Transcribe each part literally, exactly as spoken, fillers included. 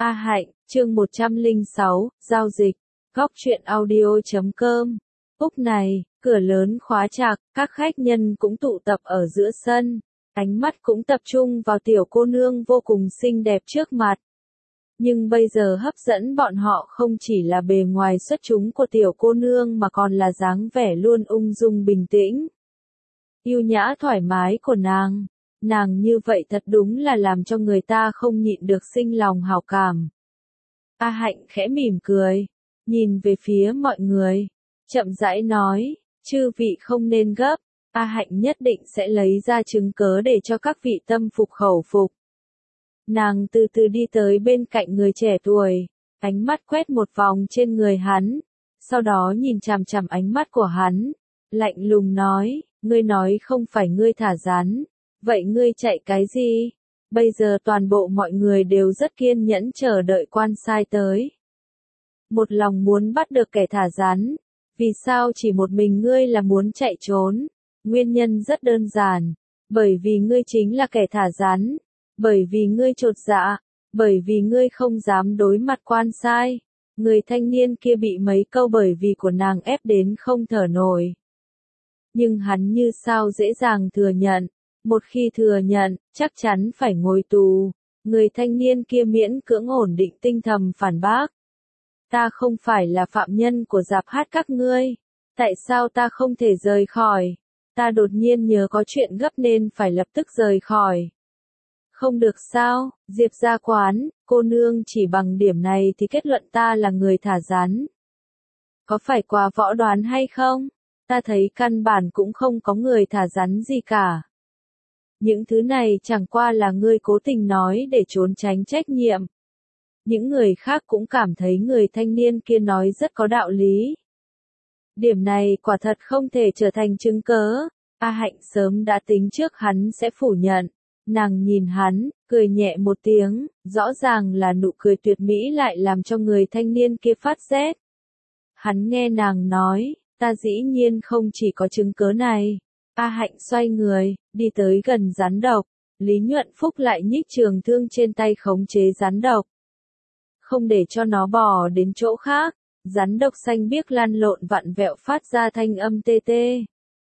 A Hạnh, chương một trăm lẻ sáu, giao dịch, góc truyện audio chấm com. Lúc này, cửa lớn khóa chặt, các khách nhân cũng tụ tập ở giữa sân, ánh mắt cũng tập trung vào tiểu cô nương vô cùng xinh đẹp trước mặt. Nhưng bây giờ hấp dẫn bọn họ không chỉ là bề ngoài xuất chúng của tiểu cô nương mà còn là dáng vẻ luôn ung dung bình tĩnh, yêu nhã thoải mái của nàng. Nàng như vậy thật đúng là làm cho người ta không nhịn được sinh lòng hảo cảm. A Hạnh khẽ mỉm cười, nhìn về phía mọi người, chậm rãi nói, chư vị không nên gấp, A Hạnh nhất định sẽ lấy ra chứng cớ để cho các vị tâm phục khẩu phục. Nàng từ từ đi tới bên cạnh người trẻ tuổi, ánh mắt quét một vòng trên người hắn, sau đó nhìn chằm chằm ánh mắt của hắn, lạnh lùng nói, ngươi nói không phải ngươi thả rắn. Vậy ngươi chạy cái gì? Bây giờ toàn bộ mọi người đều rất kiên nhẫn chờ đợi quan sai tới. Một lòng muốn bắt được kẻ thả rắn. Vì sao chỉ một mình ngươi là muốn chạy trốn? Nguyên nhân rất đơn giản. Bởi vì ngươi chính là kẻ thả rắn. Bởi vì ngươi chột dạ. Bởi vì ngươi không dám đối mặt quan sai. Người thanh niên kia bị mấy câu bởi vì của nàng ép đến không thở nổi. Nhưng hắn như sao dễ dàng thừa nhận. Một khi thừa nhận, chắc chắn phải ngồi tù. Người thanh niên kia miễn cưỡng ổn định tinh thần phản bác. Ta không phải là phạm nhân của dạp hát các ngươi. Tại sao ta không thể rời khỏi? Ta đột nhiên nhớ có chuyện gấp nên phải lập tức rời khỏi. Không được sao, Diệp Gia Quán, cô nương chỉ bằng điểm này thì kết luận ta là người thả rắn. Có phải quá võ đoán hay không? Ta thấy căn bản cũng không có người thả rắn gì cả. Những thứ này chẳng qua là ngươi cố tình nói để trốn tránh trách nhiệm. Những người khác cũng cảm thấy người thanh niên kia nói rất có đạo lý. Điểm này quả thật không thể trở thành chứng cớ. A Hạnh sớm đã tính trước hắn sẽ phủ nhận. Nàng nhìn hắn, cười nhẹ một tiếng, rõ ràng là nụ cười tuyệt mỹ lại làm cho người thanh niên kia phát rét. Hắn nghe nàng nói, ta dĩ nhiên không chỉ có chứng cớ này. A Hạnh xoay người, đi tới gần rắn độc, Lý Nhuận Phúc lại nhích trường thương trên tay khống chế rắn độc. Không để cho nó bò đến chỗ khác, rắn độc xanh biếc lăn lộn vặn vẹo phát ra thanh âm tê tê.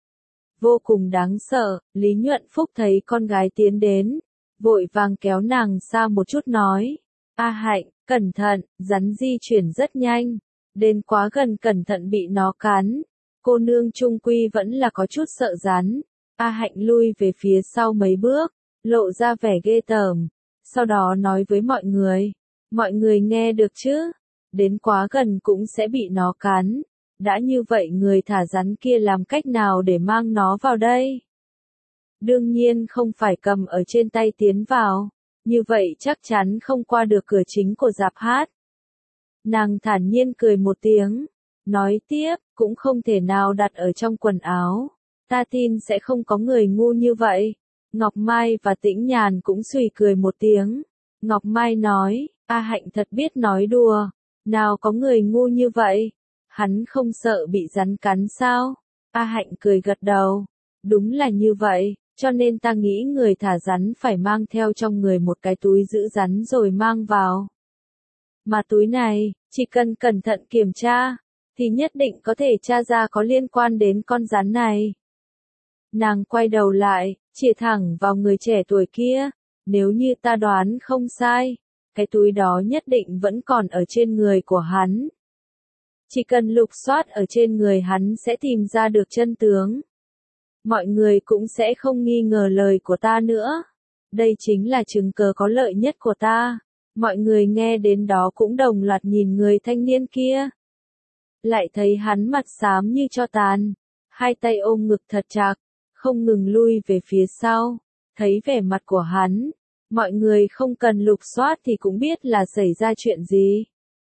Vô cùng đáng sợ, Lý Nhuận Phúc thấy con gái tiến đến, vội vàng kéo nàng xa một chút nói, A Hạnh, cẩn thận, rắn di chuyển rất nhanh, đến quá gần cẩn thận bị nó cắn. Cô nương trung quy vẫn là có chút sợ rắn. A Hạnh lui về phía sau mấy bước, lộ ra vẻ ghê tởm. Sau đó nói với mọi người. Mọi người nghe được chứ? Đến quá gần cũng sẽ bị nó cắn. Đã như vậy người thả rắn kia làm cách nào để mang nó vào đây? Đương nhiên không phải cầm ở trên tay tiến vào. Như vậy chắc chắn không qua được cửa chính của dạp hát. Nàng thản nhiên cười một tiếng. Nói tiếp, cũng không thể nào đặt ở trong quần áo. Ta tin sẽ không có người ngu như vậy. Ngọc Mai và Tĩnh Nhàn cũng xùy cười một tiếng. Ngọc Mai nói, A Hạnh thật biết nói đùa. Nào có người ngu như vậy? Hắn không sợ bị rắn cắn sao? A Hạnh cười gật đầu. Đúng là như vậy, cho nên ta nghĩ người thả rắn phải mang theo trong người một cái túi giữ rắn rồi mang vào. Mà túi này, chỉ cần cẩn thận kiểm tra, thì nhất định có thể tra ra có liên quan đến con rắn này. Nàng quay đầu lại, chĩa thẳng vào người trẻ tuổi kia, nếu như ta đoán không sai, cái túi đó nhất định vẫn còn ở trên người của hắn. Chỉ cần lục soát ở trên người hắn sẽ tìm ra được chân tướng. Mọi người cũng sẽ không nghi ngờ lời của ta nữa. Đây chính là chứng cớ có lợi nhất của ta. Mọi người nghe đến đó cũng đồng loạt nhìn người thanh niên kia. Lại thấy hắn mặt xám như tro tàn, hai tay ôm ngực thật chặt, không ngừng lui về phía sau. Thấy vẻ mặt của hắn, mọi người không cần lục soát thì cũng biết là xảy ra chuyện gì.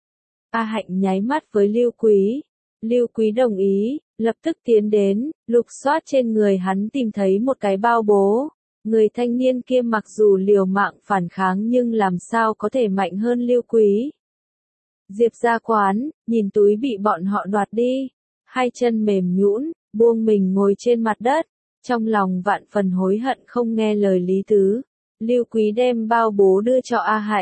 A Hạnh nháy mắt với Lưu Quý. Lưu Quý đồng ý, lập tức tiến đến, lục soát trên người hắn tìm thấy một cái bao bố. Người thanh niên kia mặc dù liều mạng phản kháng nhưng làm sao có thể mạnh hơn Lưu Quý. Diệp Gia Quán, nhìn túi bị bọn họ đoạt đi, hai chân mềm nhũn, buông mình ngồi trên mặt đất, trong lòng vạn phần hối hận không nghe lời Lý Tứ. Lưu Quý đem bao bố đưa cho A Hạnh,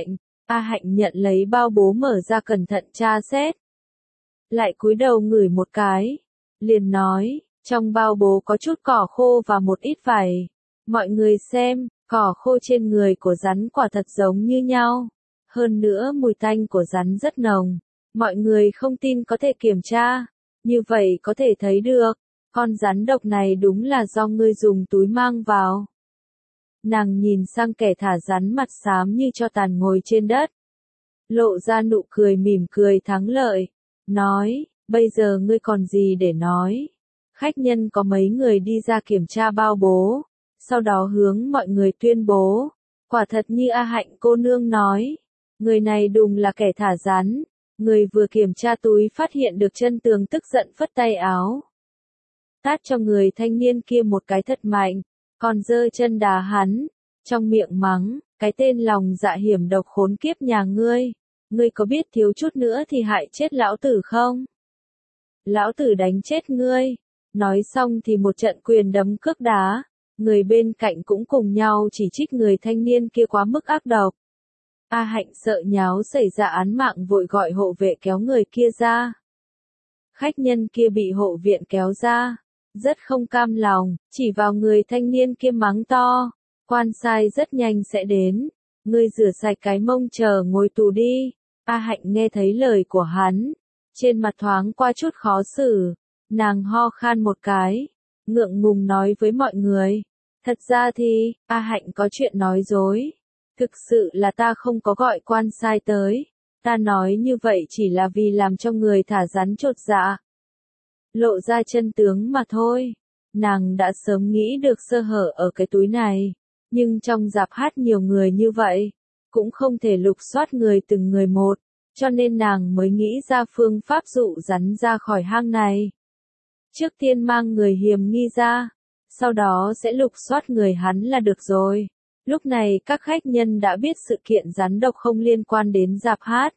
A Hạnh nhận lấy bao bố mở ra cẩn thận tra xét. Lại cúi đầu ngửi một cái. Liền nói, trong bao bố có chút cỏ khô và một ít vải. Mọi người xem, cỏ khô trên người của rắn quả thật giống như nhau. Hơn nữa mùi tanh của rắn rất nồng. Mọi người không tin có thể kiểm tra. Như vậy có thể thấy được, con rắn độc này đúng là do ngươi dùng túi mang vào. Nàng nhìn sang kẻ thả rắn mặt xám như cho tàn ngồi trên đất. Lộ ra nụ cười mỉm cười thắng lợi. Nói, bây giờ ngươi còn gì để nói. Khách nhân có mấy người đi ra kiểm tra bao bố. Sau đó hướng mọi người tuyên bố. Quả thật như A Hạnh cô nương nói. Người này đúng là kẻ thả rắn. Người vừa kiểm tra túi phát hiện được chân tường tức giận phất tay áo. Tát cho người thanh niên kia một cái thật mạnh. Còn giơ chân đá hắn. Trong miệng mắng, cái tên lòng dạ hiểm độc khốn kiếp nhà ngươi. Ngươi có biết thiếu chút nữa thì hại chết lão tử không? Lão tử đánh chết ngươi. Nói xong thì một trận quyền đấm cước đá. Người bên cạnh cũng cùng nhau chỉ trích người thanh niên kia quá mức ác độc. A Hạnh sợ nháo xảy ra án mạng vội gọi hộ vệ kéo người kia ra. Khách nhân kia bị hộ viện kéo ra. Rất không cam lòng, chỉ vào người thanh niên kia mắng to. Quan sai rất nhanh sẽ đến. Ngươi rửa sạch cái mông chờ ngồi tù đi. A Hạnh nghe thấy lời của hắn. Trên mặt thoáng qua chút khó xử. Nàng ho khan một cái. Ngượng ngùng nói với mọi người. Thật ra thì, A Hạnh có chuyện nói dối. Thực sự là ta không có gọi quan sai tới. Ta nói như vậy chỉ là vì làm cho người thả rắn chột dạ. Lộ ra chân tướng mà thôi. Nàng đã sớm nghĩ được sơ hở ở cái túi này. Nhưng trong rạp hát nhiều người như vậy. Cũng không thể lục soát người từng người một. Cho nên nàng mới nghĩ ra phương pháp dụ rắn ra khỏi hang này. Trước tiên mang người hiểm nghi ra. Sau đó sẽ lục soát người hắn là được rồi. Lúc này các khách nhân đã biết sự kiện rắn độc không liên quan đến rạp hát.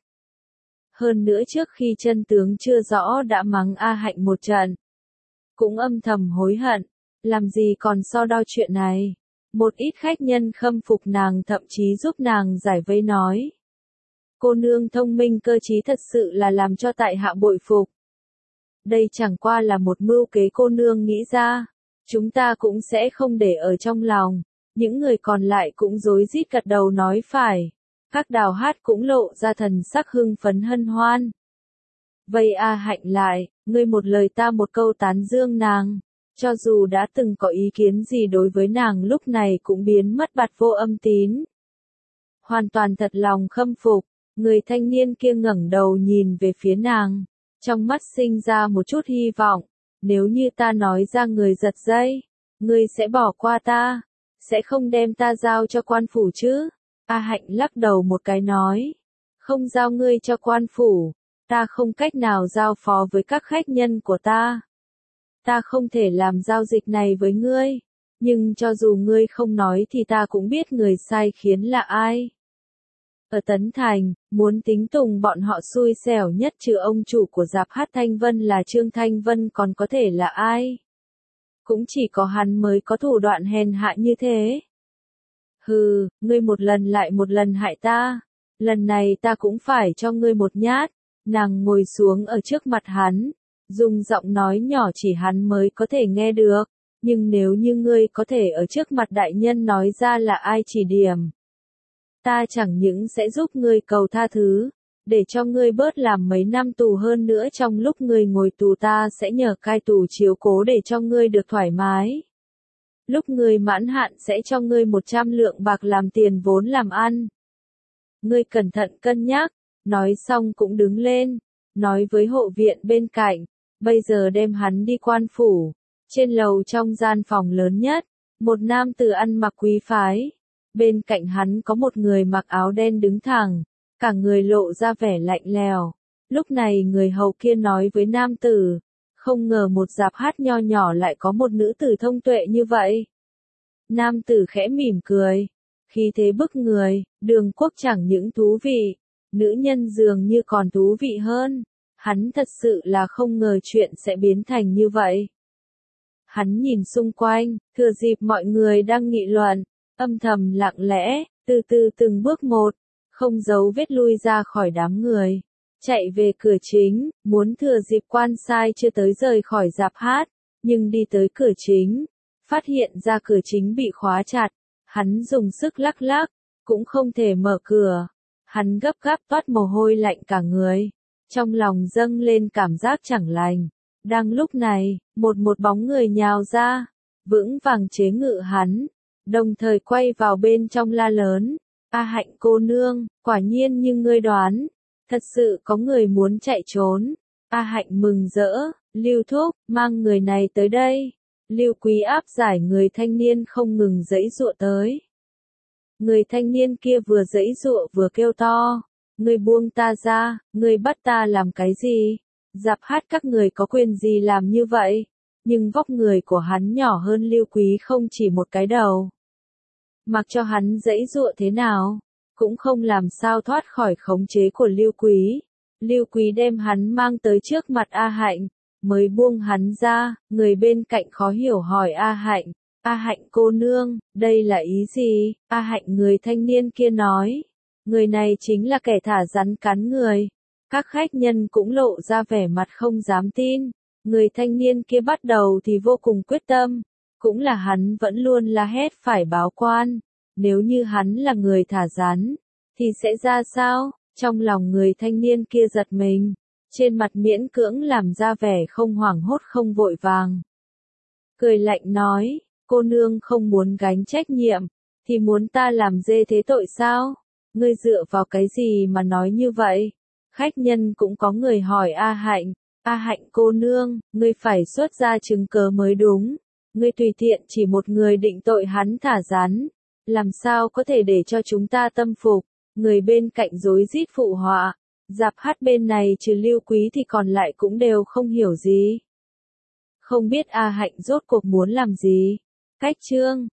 Hơn nữa trước khi chân tướng chưa rõ đã mắng A Hạnh một trận. Cũng âm thầm hối hận. Làm gì còn so đo chuyện này. Một ít khách nhân khâm phục nàng thậm chí giúp nàng giải vây nói. Cô nương thông minh cơ trí thật sự là làm cho tại hạ bội phục. Đây chẳng qua là một mưu kế cô nương nghĩ ra. Chúng ta cũng sẽ không để ở trong lòng. Những người còn lại cũng rối rít gật đầu nói phải. Các đào hát cũng lộ ra thần sắc hưng phấn hân hoan. Vây A Hạnh lại, ngươi một lời ta một câu tán dương nàng. Cho dù đã từng có ý kiến gì đối với nàng lúc này cũng biến mất bặt vô âm tín. Hoàn toàn thật lòng khâm phục, người thanh niên kia ngẩng đầu nhìn về phía nàng. Trong mắt sinh ra một chút hy vọng. Nếu như ta nói ra người giật dây, ngươi sẽ bỏ qua ta. Sẽ không đem ta giao cho quan phủ chứ? A Hạnh lắc đầu một cái nói. Không giao ngươi cho quan phủ. Ta không cách nào giao phó với các khách nhân của ta. Ta không thể làm giao dịch này với ngươi. Nhưng cho dù ngươi không nói thì ta cũng biết người sai khiến là ai. Ở Tấn Thành, muốn tính tùng bọn họ xui xẻo nhất trừ ông chủ của rạp hát Thanh Vân là Trương Thanh Vân còn có thể là ai? Cũng chỉ có hắn mới có thủ đoạn hèn hạ như thế. Hừ, ngươi một lần lại một lần hại ta. Lần này ta cũng phải cho ngươi một nhát. Nàng ngồi xuống ở trước mặt hắn. Dùng giọng nói nhỏ chỉ hắn mới có thể nghe được. Nhưng nếu như ngươi có thể ở trước mặt đại nhân nói ra là ai chỉ điểm. Ta chẳng những sẽ giúp ngươi cầu tha thứ. Để cho ngươi bớt làm mấy năm tù hơn nữa trong lúc ngươi ngồi tù ta sẽ nhờ cai tù chiếu cố để cho ngươi được thoải mái. Lúc ngươi mãn hạn sẽ cho ngươi một trăm lượng bạc làm tiền vốn làm ăn. Ngươi cẩn thận cân nhắc, nói xong cũng đứng lên, nói với hộ viện bên cạnh, bây giờ đem hắn đi quan phủ. Trên lầu trong gian phòng lớn nhất, một nam tử ăn mặc quý phái. Bên cạnh hắn có một người mặc áo đen đứng thẳng, cả người lộ ra vẻ lạnh lèo. Lúc này người hầu kia nói với nam tử, không ngờ một rạp hát nho nhỏ lại có một nữ tử thông tuệ như vậy. Nam tử khẽ mỉm cười, khí thế bức người, Đường Quốc chẳng những thú vị, nữ nhân dường như còn thú vị hơn. Hắn thật sự là không ngờ chuyện sẽ biến thành như vậy. Hắn nhìn xung quanh, thừa dịp mọi người đang nghị luận, âm thầm lặng lẽ, từ từ từng bước một, không giấu vết lui ra khỏi đám người, chạy về cửa chính, muốn thừa dịp quan sai chưa tới rời khỏi dạp hát, nhưng đi tới cửa chính, phát hiện ra cửa chính bị khóa chặt, hắn dùng sức lắc lắc, cũng không thể mở cửa, hắn gấp gáp toát mồ hôi lạnh cả người, trong lòng dâng lên cảm giác chẳng lành. Đang lúc này, một một bóng người nhào ra, vững vàng chế ngự hắn, đồng thời quay vào bên trong la lớn, A Hạnh cô nương, quả nhiên như ngươi đoán, thật sự có người muốn chạy trốn. A Hạnh mừng rỡ, Lưu thúc, mang người này tới đây. Lưu Quý áp giải người thanh niên không ngừng giãy giụa tới. Người thanh niên kia vừa giãy giụa vừa kêu to, ngươi buông ta ra, ngươi bắt ta làm cái gì? Dạp hát các người có quyền gì làm như vậy? Nhưng vóc người của hắn nhỏ hơn Lưu Quý không chỉ một cái đầu. Mặc cho hắn giãy giụa thế nào, cũng không làm sao thoát khỏi khống chế của Lưu Quý. Lưu Quý đem hắn mang tới trước mặt A Hạnh, mới buông hắn ra, người bên cạnh khó hiểu hỏi A Hạnh, A Hạnh cô nương, đây là ý gì? A Hạnh người thanh niên kia nói, người này chính là kẻ thả rắn cắn người. Các khách nhân cũng lộ ra vẻ mặt không dám tin, người thanh niên kia bắt đầu thì vô cùng quyết tâm, cũng là hắn vẫn luôn la hét phải báo quan, nếu như hắn là người thả rắn, thì sẽ ra sao? Trong lòng người thanh niên kia giật mình, trên mặt miễn cưỡng làm ra vẻ không hoảng hốt không vội vàng. Cười lạnh nói, cô nương không muốn gánh trách nhiệm, thì muốn ta làm dê thế tội sao? Ngươi dựa vào cái gì mà nói như vậy? Khách nhân cũng có người hỏi A Hạnh, A Hạnh cô nương, ngươi phải xuất ra chứng cớ mới đúng. Ngươi tùy tiện chỉ một người định tội hắn thả rắn, làm sao có thể để cho chúng ta tâm phục? Người bên cạnh rối rít phụ họa, dạp hát bên này trừ Lưu Quý thì còn lại cũng đều không hiểu gì. Không biết A Hạnh rốt cuộc muốn làm gì. Cách chương